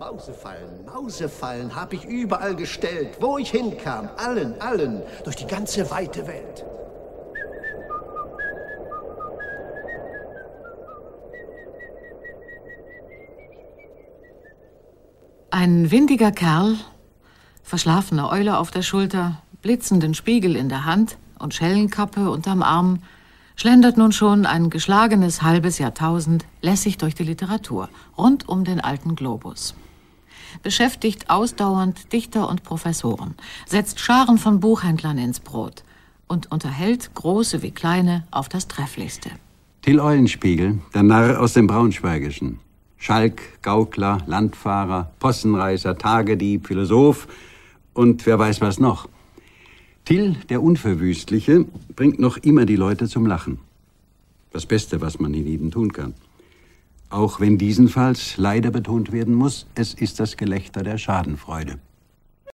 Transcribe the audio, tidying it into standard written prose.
Mausefallen hab ich überall gestellt, wo ich hinkam. Allen, durch die ganze weite Welt. Ein windiger Kerl, verschlafene Eule auf der Schulter, blitzenden Spiegel in der Hand und Schellenkappe unterm Arm, schlendert nun schon ein geschlagenes halbes Jahrtausend lässig durch die Literatur, rund um den alten Globus. Beschäftigt ausdauernd Dichter und Professoren, setzt Scharen von Buchhändlern ins Brot und unterhält Große wie Kleine auf das Trefflichste. Till Eulenspiegel, der Narr aus dem Braunschweigischen. Schalk, Gaukler, Landfahrer, Possenreißer, Tagedieb, Philosoph und wer weiß was noch. Till, der Unverwüstliche, bringt noch immer die Leute zum Lachen. Das Beste, was man in ihnen tun kann. Auch wenn diesenfalls leider betont werden muss, es ist das Gelächter der Schadenfreude.